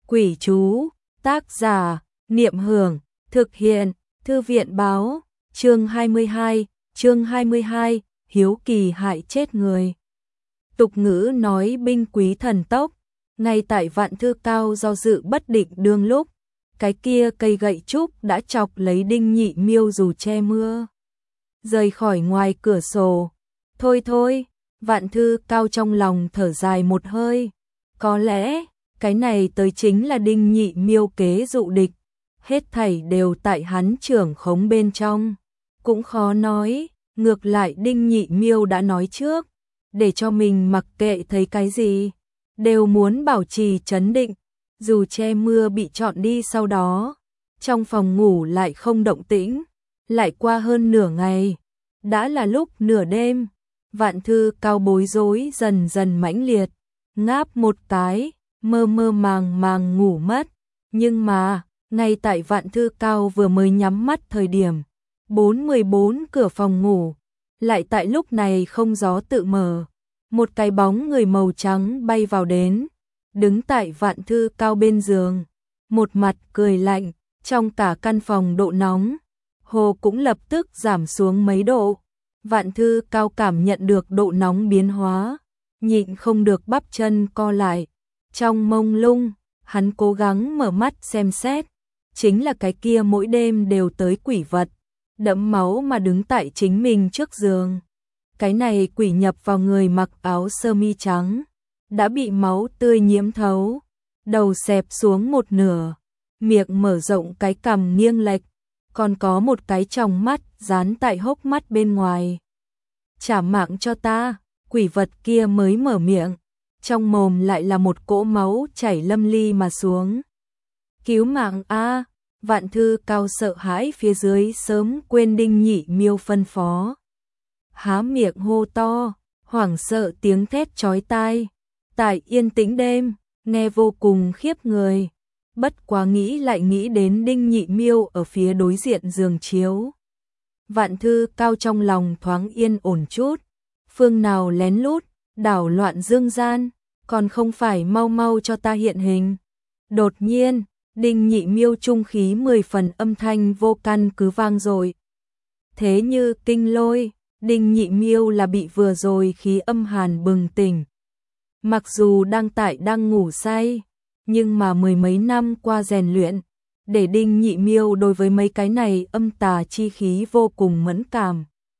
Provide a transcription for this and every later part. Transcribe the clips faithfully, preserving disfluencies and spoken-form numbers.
Quỷ chú, tác giả, Niệm Hưởng, thực hiện, Thư viện báo, chương hai mươi hai, chương hai mươi hai, hiếu kỳ hại chết người. Tục ngữ nói binh quý thần tốc, ngay tại Vạn Thư Cao do dự bất định đương lúc, cái kia cây gậy trúc đã chọc lấy Đinh Nhị Miêu dù che mưa. Rời khỏi ngoài cửa sổ, thôi thôi, Vạn Thư Cao trong lòng thở dài một hơi, có lẽ cái này tới chính là Đinh Nhị Miêu kế dụ địch, hết thảy đều tại hắn trưởng khống bên trong, cũng khó nói, ngược lại Đinh Nhị Miêu đã nói trước, để cho mình mặc kệ thấy cái gì, đều muốn bảo trì trấn định, dù che mưa bị chọn đi sau đó, trong phòng ngủ lại không động tĩnh, lại qua hơn nửa ngày, đã là lúc nửa đêm, Vạn Thư Cao bối rối dần dần mãnh liệt, ngáp một cái, mơ mơ màng màng ngủ mất, nhưng mà, ngay tại Vạn Thư Cao vừa mới nhắm mắt thời điểm, bốn một bốn cửa phòng ngủ, lại tại lúc này không gió tự mở, một cái bóng người màu trắng bay vào đến, đứng tại Vạn Thư Cao bên giường, một mặt cười lạnh, trong cả căn phòng độ nóng, hồ cũng lập tức giảm xuống mấy độ. Vạn Thư Cao cảm nhận được độ nóng biến hóa, nhịn không được bắp chân co lại. Trong mông lung, hắn cố gắng mở mắt xem xét, chính là cái kia mỗi đêm đều tới quỷ vật, đẫm máu mà đứng tại chính mình trước giường. Cái này quỷ nhập vào người mặc áo sơ mi trắng, đã bị máu tươi nhiễm thấu, đầu xẹp xuống một nửa, miệng mở rộng cái cằm nghiêng lệch, còn có một cái tròng mắt dán tại hốc mắt bên ngoài. Trả mạng cho ta, quỷ vật kia mới mở miệng, trong mồm lại là một cỗ máu chảy lâm ly mà xuống. Cứu mạng a! Vạn Thư Cao sợ hãi phía dưới sớm quên Đinh Nhị Miêu phân phó. Há miệng hô to, hoảng sợ tiếng thét chói tai, tại yên tĩnh đêm, nghe vô cùng khiếp người. Bất quá nghĩ lại nghĩ đến Đinh Nhị Miêu ở phía đối diện giường chiếu. Vạn Thư Cao trong lòng thoáng yên ổn chút, phương nào lén lút, đảo loạn dương gian, còn không phải mau mau cho ta hiện hình. Đột nhiên, Đinh Nhị Miêu trung khí mười phần âm thanh vô căn cứ vang rồi. Thế như kinh lôi, Đinh Nhị Miêu là bị vừa rồi khí âm hàn bừng tỉnh. Mặc dù đang tại đang ngủ say, nhưng mà mười mấy năm qua rèn luyện, để Đinh Nhị Miêu đối với mấy cái này âm tà chi khí vô cùng mẫn cảm.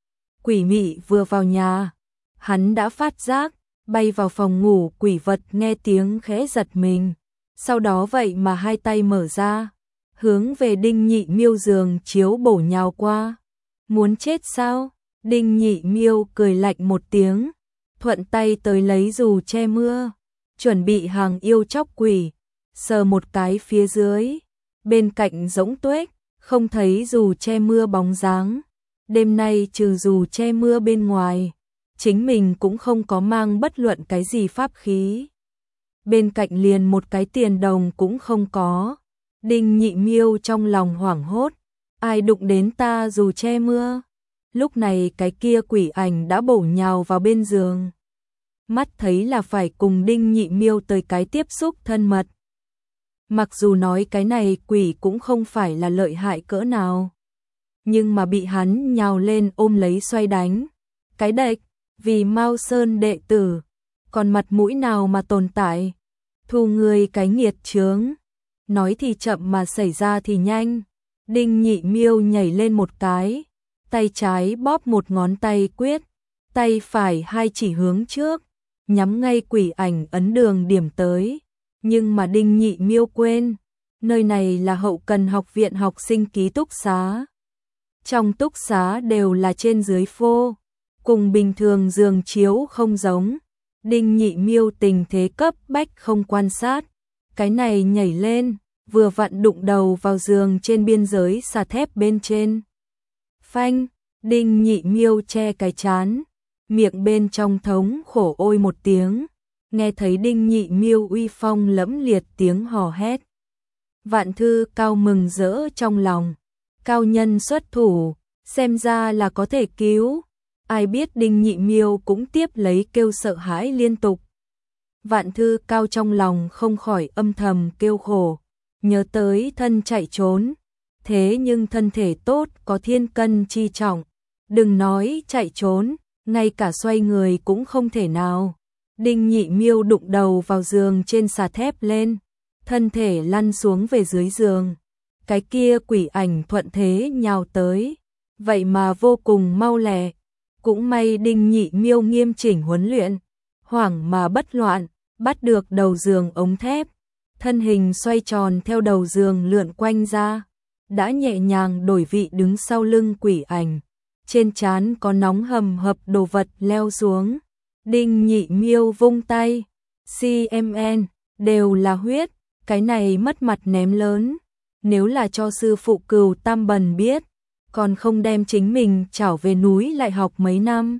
Quỷ mị vừa vào nhà, hắn đã phát giác, bay vào phòng ngủ quỷ vật nghe tiếng khẽ giật mình, sau đó vậy mà hai tay mở ra, hướng về Đinh Nhị Miêu giường chiếu bổ nhào qua. Muốn chết sao? Đinh Nhị Miêu cười lạnh một tiếng, thuận tay tới lấy dù che mưa, chuẩn bị hàng yêu chóc quỷ, sờ một cái phía dưới, bên cạnh rỗng tuếch, không thấy dù che mưa bóng dáng. Đêm nay trừ dù che mưa bên ngoài, chính mình cũng không có mang bất luận cái gì pháp khí. Bên cạnh liền một cái tiền đồng cũng không có. Đinh Nhị Miêu trong lòng hoảng hốt, ai đụng đến ta dù che mưa. Lúc này cái kia quỷ ảnh đã bổ nhào vào bên giường. Mắt thấy là phải cùng Đinh Nhị Miêu tới cái tiếp xúc thân mật. Mặc dù nói cái này quỷ cũng không phải là lợi hại cỡ nào, nhưng mà bị hắn nhào lên ôm lấy xoay đánh. Cái đệch, vì Mao Sơn đệ tử, còn mặt mũi nào mà tồn tại, thu người cái nghiệt chướng. Nói thì chậm mà xảy ra thì nhanh. Đinh Nhị Miêu nhảy lên một cái, tay trái bóp một ngón tay quyết, tay phải hai chỉ hướng trước, nhắm ngay quỷ ảnh ấn đường điểm tới. Nhưng mà Đinh Nhị Miêu quên, nơi này là hậu cần học viện học sinh ký túc xá. Trong túc xá đều là trên dưới phô, cùng bình thường giường chiếu không giống. Đinh Nhị Miêu tình thế cấp bách không quan sát, cái này nhảy lên, vừa vặn đụng đầu vào giường trên biên giới xà thép bên trên. Phanh, Đinh Nhị Miêu che cái chán, miệng bên trong thống khổ ôi một tiếng, nghe thấy Đinh Nhị Miêu uy phong lẫm liệt tiếng hò hét. Vạn Thư Cao mừng rỡ trong lòng, cao nhân xuất thủ, xem ra là có thể cứu. Ai biết Đinh Nhị Miêu cũng tiếp lấy kêu sợ hãi liên tục. Vạn Thư Cao trong lòng không khỏi âm thầm kêu khổ, nhớ tới thân chạy trốn, thế nhưng thân thể tốt có thiên cân chi trọng, đừng nói chạy trốn, ngay cả xoay người cũng không thể nào. Đinh Nhị Miêu đụng đầu vào giường trên xà thép lên, thân thể lăn xuống về dưới giường. Cái kia quỷ ảnh thuận thế nhào tới, vậy mà vô cùng mau lẹ. Cũng may Đinh Nhị Miêu nghiêm chỉnh huấn luyện, hoảng mà bất loạn, bắt được đầu giường ống thép, thân hình xoay tròn theo đầu giường lượn quanh ra, đã nhẹ nhàng đổi vị đứng sau lưng quỷ ảnh, trên trán có nóng hầm hập đồ vật leo xuống. Đinh Nhị Miêu vung tay, xê em en, đều là huyết, cái này mất mặt ném lớn, nếu là cho sư phụ Cừu Tam Bần biết, còn không đem chính mình trảo về núi lại học mấy năm.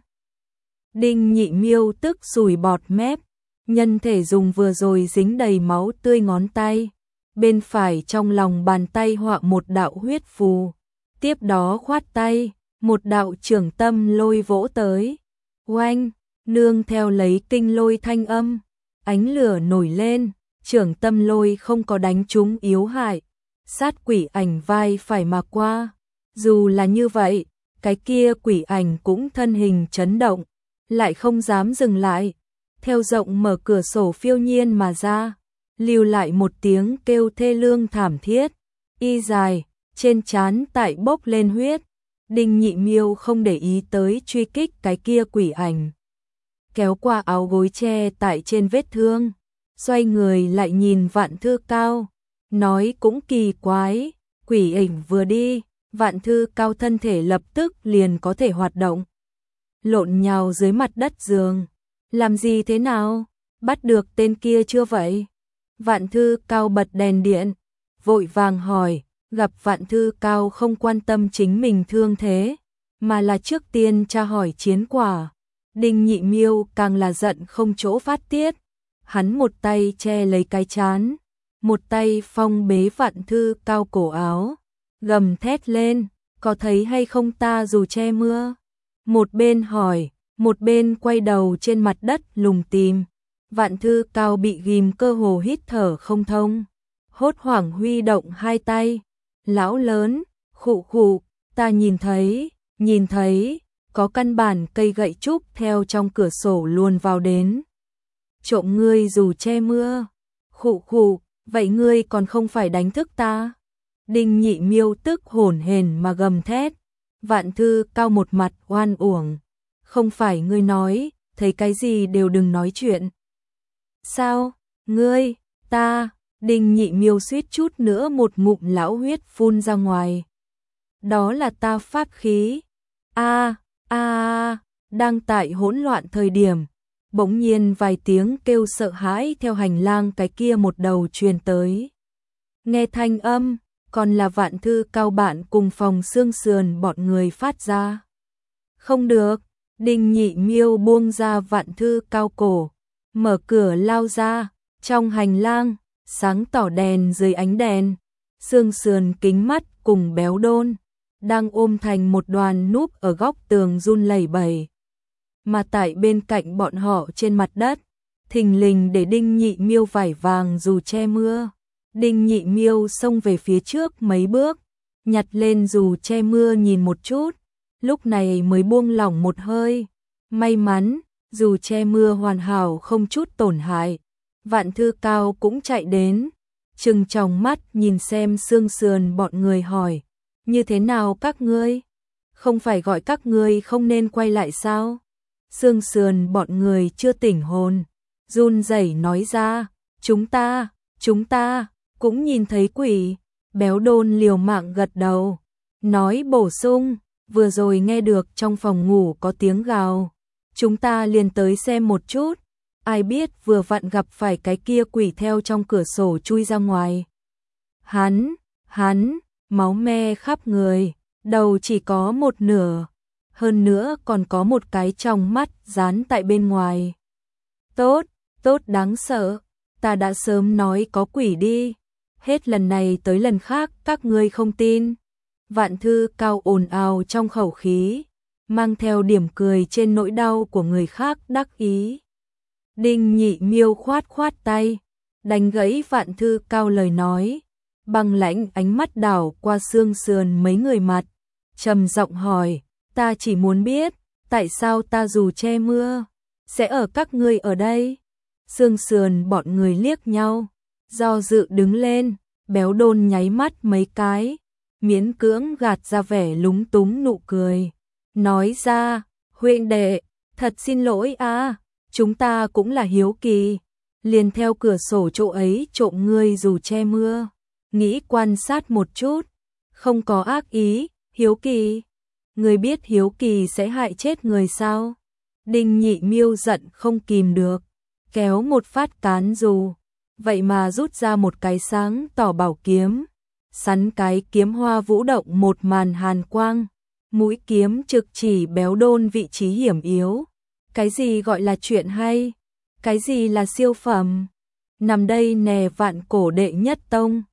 Đinh Nhị Miêu tức sùi bọt mép, nhân thể dùng vừa rồi dính đầy máu tươi ngón tay, bên phải trong lòng bàn tay họa một đạo huyết phù, tiếp đó khoát tay, một đạo trưởng tâm lôi vỗ tới, oanh, nương theo lấy kinh lôi thanh âm, ánh lửa nổi lên, trưởng tâm lôi không có đánh trúng yếu hại, sát quỷ ảnh vai phải mà qua. Dù là như vậy, cái kia quỷ ảnh cũng thân hình chấn động, lại không dám dừng lại, theo rộng mở cửa sổ phiêu nhiên mà ra, lưu lại một tiếng kêu thê lương thảm thiết, y dài, trên trán tại bốc lên huyết. Đinh Nhị Miêu không để ý tới truy kích cái kia quỷ ảnh, kéo qua áo gối che tại trên vết thương, xoay người lại nhìn Vạn Thư Cao, nói cũng kỳ quái, quỷ ảnh vừa đi, Vạn Thư Cao thân thể lập tức liền có thể hoạt động, lộn nhào dưới mặt đất giường, làm gì thế nào, bắt được tên kia chưa vậy? Vạn Thư Cao bật đèn điện, vội vàng hỏi, gặp Vạn Thư Cao không quan tâm chính mình thương thế, mà là trước tiên tra hỏi chiến quả. Đinh Nhị Miêu càng là giận không chỗ phát tiết, hắn một tay che lấy cái trán, một tay phong bế Vạn Thư Cao cổ áo, gầm thét lên, có thấy hay không ta dù che mưa? Một bên hỏi, một bên quay đầu trên mặt đất lùng tìm. Vạn Thư Cao bị ghim cơ hồ hít thở không thông, hốt hoảng huy động hai tay, lão lớn, khụ khụ, ta nhìn thấy, nhìn thấy, có căn bản cây gậy trúc theo trong cửa sổ luồn vào đến. Trộm ngươi dù che mưa, khụ khụ, vậy ngươi còn không phải đánh thức ta? Đinh Nhị Miêu tức hổn hển mà gầm thét. Vạn Thư Cao một mặt oan uổng, không phải ngươi nói, thấy cái gì đều đừng nói chuyện. Sao, ngươi, ta, Đinh Nhị Miêu suýt chút nữa một ngụm lão huyết phun ra ngoài. Đó là ta pháp khí. A, a, a, đang tại hỗn loạn thời điểm, bỗng nhiên vài tiếng kêu sợ hãi theo hành lang cái kia một đầu truyền tới. Nghe thanh âm, còn là Vạn Thư Cao bạn cùng phòng xương sườn bọn người phát ra. Không được, Đinh Nhị Miêu buông ra Vạn Thư Cao cổ, mở cửa lao ra, trong hành lang, sáng tỏ đèn dưới ánh đèn, xương sườn kính mắt cùng Béo Đôn, đang ôm thành một đoàn núp ở góc tường run lẩy bẩy. Mà tại bên cạnh bọn họ trên mặt đất, thình lình để Đinh Nhị Miêu vải vàng dù che mưa. Đinh Nhị Miêu xông về phía trước mấy bước, nhặt lên dù che mưa nhìn một chút, lúc này mới buông lỏng một hơi. May mắn, dù che mưa hoàn hảo không chút tổn hại. Vạn Thư Cao cũng chạy đến, trừng tròng mắt nhìn xem xương sườn bọn người hỏi, như thế nào các ngươi? Không phải gọi các ngươi không nên quay lại sao? Xương sườn bọn người chưa tỉnh hồn, run rẩy nói ra, chúng ta, chúng ta cũng nhìn thấy quỷ. Béo Đôn liều mạng gật đầu, nói bổ sung, vừa rồi nghe được trong phòng ngủ có tiếng gào, chúng ta liền tới xem một chút, ai biết vừa vặn gặp phải cái kia quỷ theo trong cửa sổ chui ra ngoài. Hắn, hắn, máu me khắp người, đầu chỉ có một nửa, hơn nữa còn có một cái trong mắt dán tại bên ngoài. Tốt, tốt đáng sợ, ta đã sớm nói có quỷ đi, hết lần này tới lần khác các ngươi không tin. Vạn Thư Cao ồn ào trong khẩu khí, mang theo điểm cười trên nỗi đau của người khác đắc ý. Đinh Nhị Miêu khoát khoát tay, đánh gãy Vạn Thư Cao lời nói, băng lãnh ánh mắt đảo qua Sương Sườn mấy người mặt, trầm giọng hỏi, ta chỉ muốn biết, tại sao ta dù che mưa, sẽ ở các ngươi ở đây? Sương Sườn bọn người liếc nhau, do dự đứng lên, Béo Đôn nháy mắt mấy cái, miễn cưỡng gạt ra vẻ lúng túng nụ cười, nói ra, huynh đệ, thật xin lỗi a, chúng ta cũng là hiếu kỳ, liền theo cửa sổ chỗ ấy trộm ngươi dù che mưa, nghĩ quan sát một chút, không có ác ý, hiếu kỳ. Ngươi biết hiếu kỳ sẽ hại chết người sao? Đinh Nhị Miêu giận không kìm được, kéo một phát cán dù, vậy mà rút ra một cái sáng tỏ bảo kiếm, sắn cái kiếm hoa vũ động một màn hàn quang, mũi kiếm trực chỉ Béo Đôn vị trí hiểm yếu. Cái gì gọi là chuyện hay? Cái gì là siêu phẩm? Nằm đây nè Vạn Cổ đệ nhất tông,